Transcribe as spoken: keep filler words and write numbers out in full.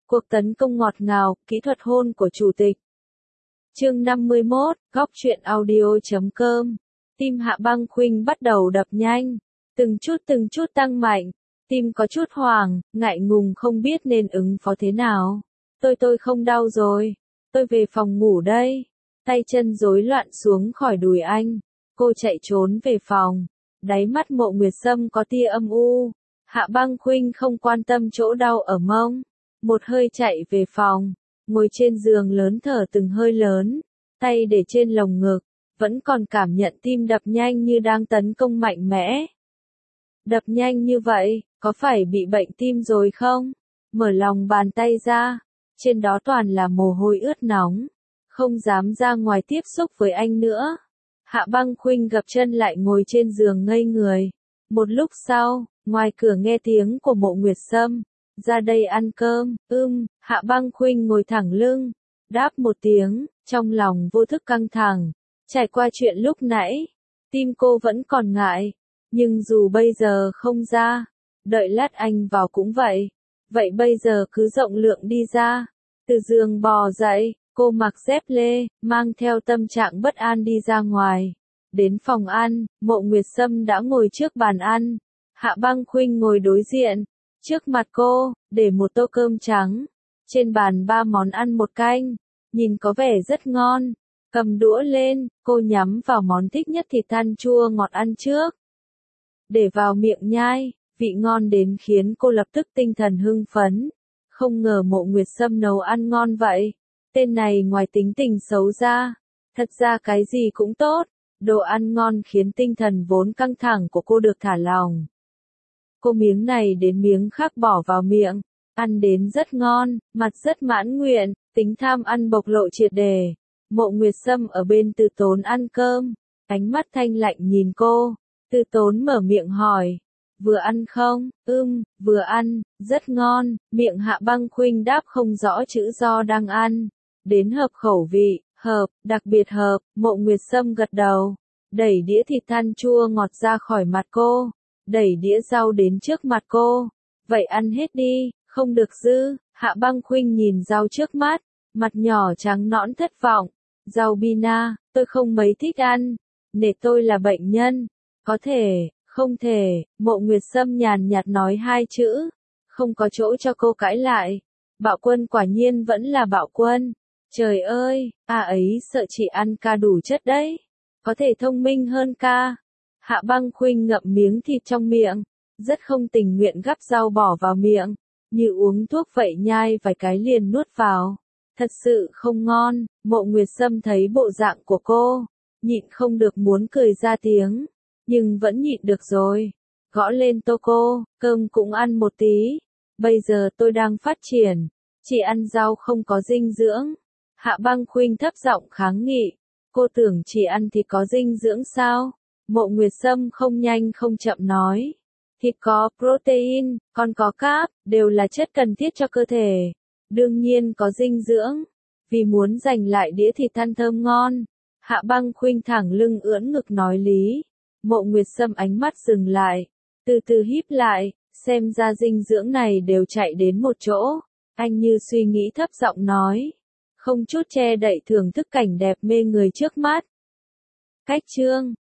Cuộc tấn công ngọt ngào, kỹ thuật hôn của chủ tịch. Chương năm mươi mốt, góc truyện audio chấm com. Tim Hạ Băng Khuynh bắt đầu đập nhanh, từng chút từng chút tăng mạnh, tim có chút hoảng, ngại ngùng không biết nên ứng phó thế nào. Tôi tôi không đau rồi, tôi về phòng ngủ đây. Tay chân rối loạn xuống khỏi đùi anh, cô chạy trốn về phòng. Đáy mắt Mộ Nguyệt Sâm có tia âm u. Hạ Băng Khuynh không quan tâm chỗ đau ở mông, một hơi chạy về phòng, ngồi trên giường lớn thở từng hơi lớn, tay để trên lồng ngực, vẫn còn cảm nhận tim đập nhanh như đang tấn công mạnh mẽ. Đập nhanh như vậy, có phải bị bệnh tim rồi không? Mở lòng bàn tay ra, trên đó toàn là mồ hôi ướt nóng, không dám ra ngoài tiếp xúc với anh nữa. Hạ Băng Khuynh gập chân lại ngồi trên giường ngây người. Một lúc sau, ngoài cửa nghe tiếng của Mộ Nguyệt Sâm. Ra đây ăn cơm, ưm, Hạ Băng Khuynh ngồi thẳng lưng, đáp một tiếng, trong lòng vô thức căng thẳng. Trải qua chuyện lúc nãy, tim cô vẫn còn ngại, nhưng dù bây giờ không ra, đợi lát anh vào cũng vậy. Vậy bây giờ cứ rộng lượng đi ra. Từ giường bò dậy, cô mặc dép lê, mang theo tâm trạng bất an đi ra ngoài. Đến phòng ăn, Mộ Nguyệt Sâm đã ngồi trước bàn ăn. Hạ Băng Khuynh ngồi đối diện. Trước mặt cô, để một tô cơm trắng. Trên bàn ba món ăn một canh. Nhìn có vẻ rất ngon. Cầm đũa lên, cô nhắm vào món thích nhất thịt than chua ngọt ăn trước. Để vào miệng nhai, vị ngon đến khiến cô lập tức tinh thần hưng phấn. Không ngờ Mộ Nguyệt Sâm nấu ăn ngon vậy. Tên này ngoài tính tình xấu ra, thật ra cái gì cũng tốt. Đồ ăn ngon khiến tinh thần vốn căng thẳng của cô được thả lỏng. Cô miếng này đến miếng khác bỏ vào miệng, ăn đến rất ngon, mặt rất mãn nguyện, tính tham ăn bộc lộ triệt đề. Mộ Nguyệt Sâm ở bên Từ Tốn ăn cơm, ánh mắt thanh lạnh nhìn cô. Từ Tốn mở miệng hỏi, vừa ăn không? Ưm, vừa ăn, rất ngon. Miệng Hạ Băng Khuynh đáp không rõ chữ do đang ăn. Đến hợp khẩu vị, hợp, đặc biệt hợp. Mộ Nguyệt Sâm gật đầu, đẩy đĩa thịt than chua ngọt ra khỏi mặt cô. Đẩy đĩa rau đến trước mặt cô. Vậy ăn hết đi, không được dư. Hạ Băng Khuynh nhìn rau trước mắt, mặt nhỏ trắng nõn thất vọng. Rau bina, tôi không mấy thích ăn. Nể tôi là bệnh nhân. Có thể, không thể. Mộ Nguyệt Sâm nhàn nhạt nói hai chữ. Không có chỗ cho cô cãi lại. Bạo Quân quả nhiên vẫn là Bạo Quân. Trời ơi, a ấy sợ chị ăn ca đủ chất đấy. Có thể thông minh hơn ca. Hạ Băng Khuynh ngậm miếng thịt trong miệng, rất không tình nguyện gắp rau bỏ vào miệng, như uống thuốc vậy, nhai vài cái liền nuốt vào. Thật sự không ngon. Mộ Nguyệt Sâm thấy bộ dạng của cô, nhịn không được muốn cười ra tiếng, nhưng vẫn nhịn được rồi. Gõ lên tô cô, cơm cũng ăn một tí. Bây giờ tôi đang phát triển, chỉ ăn rau không có dinh dưỡng. Hạ Băng Khuynh thấp giọng kháng nghị, cô tưởng chỉ ăn thì có dinh dưỡng sao? Mộ Nguyệt Sâm không nhanh không chậm nói, thịt có protein, còn có carb, đều là chất cần thiết cho cơ thể. Đương nhiên có dinh dưỡng. Vì muốn giành lại đĩa thịt than thơm ngon, Hạ Băng Khuynh thẳng lưng ưỡn ngực nói lý. Mộ Nguyệt Sâm ánh mắt dừng lại, từ từ híp lại, xem ra dinh dưỡng này đều chạy đến một chỗ. Anh như suy nghĩ thấp giọng nói, không chút che đậy thưởng thức cảnh đẹp mê người trước mắt. Cách chương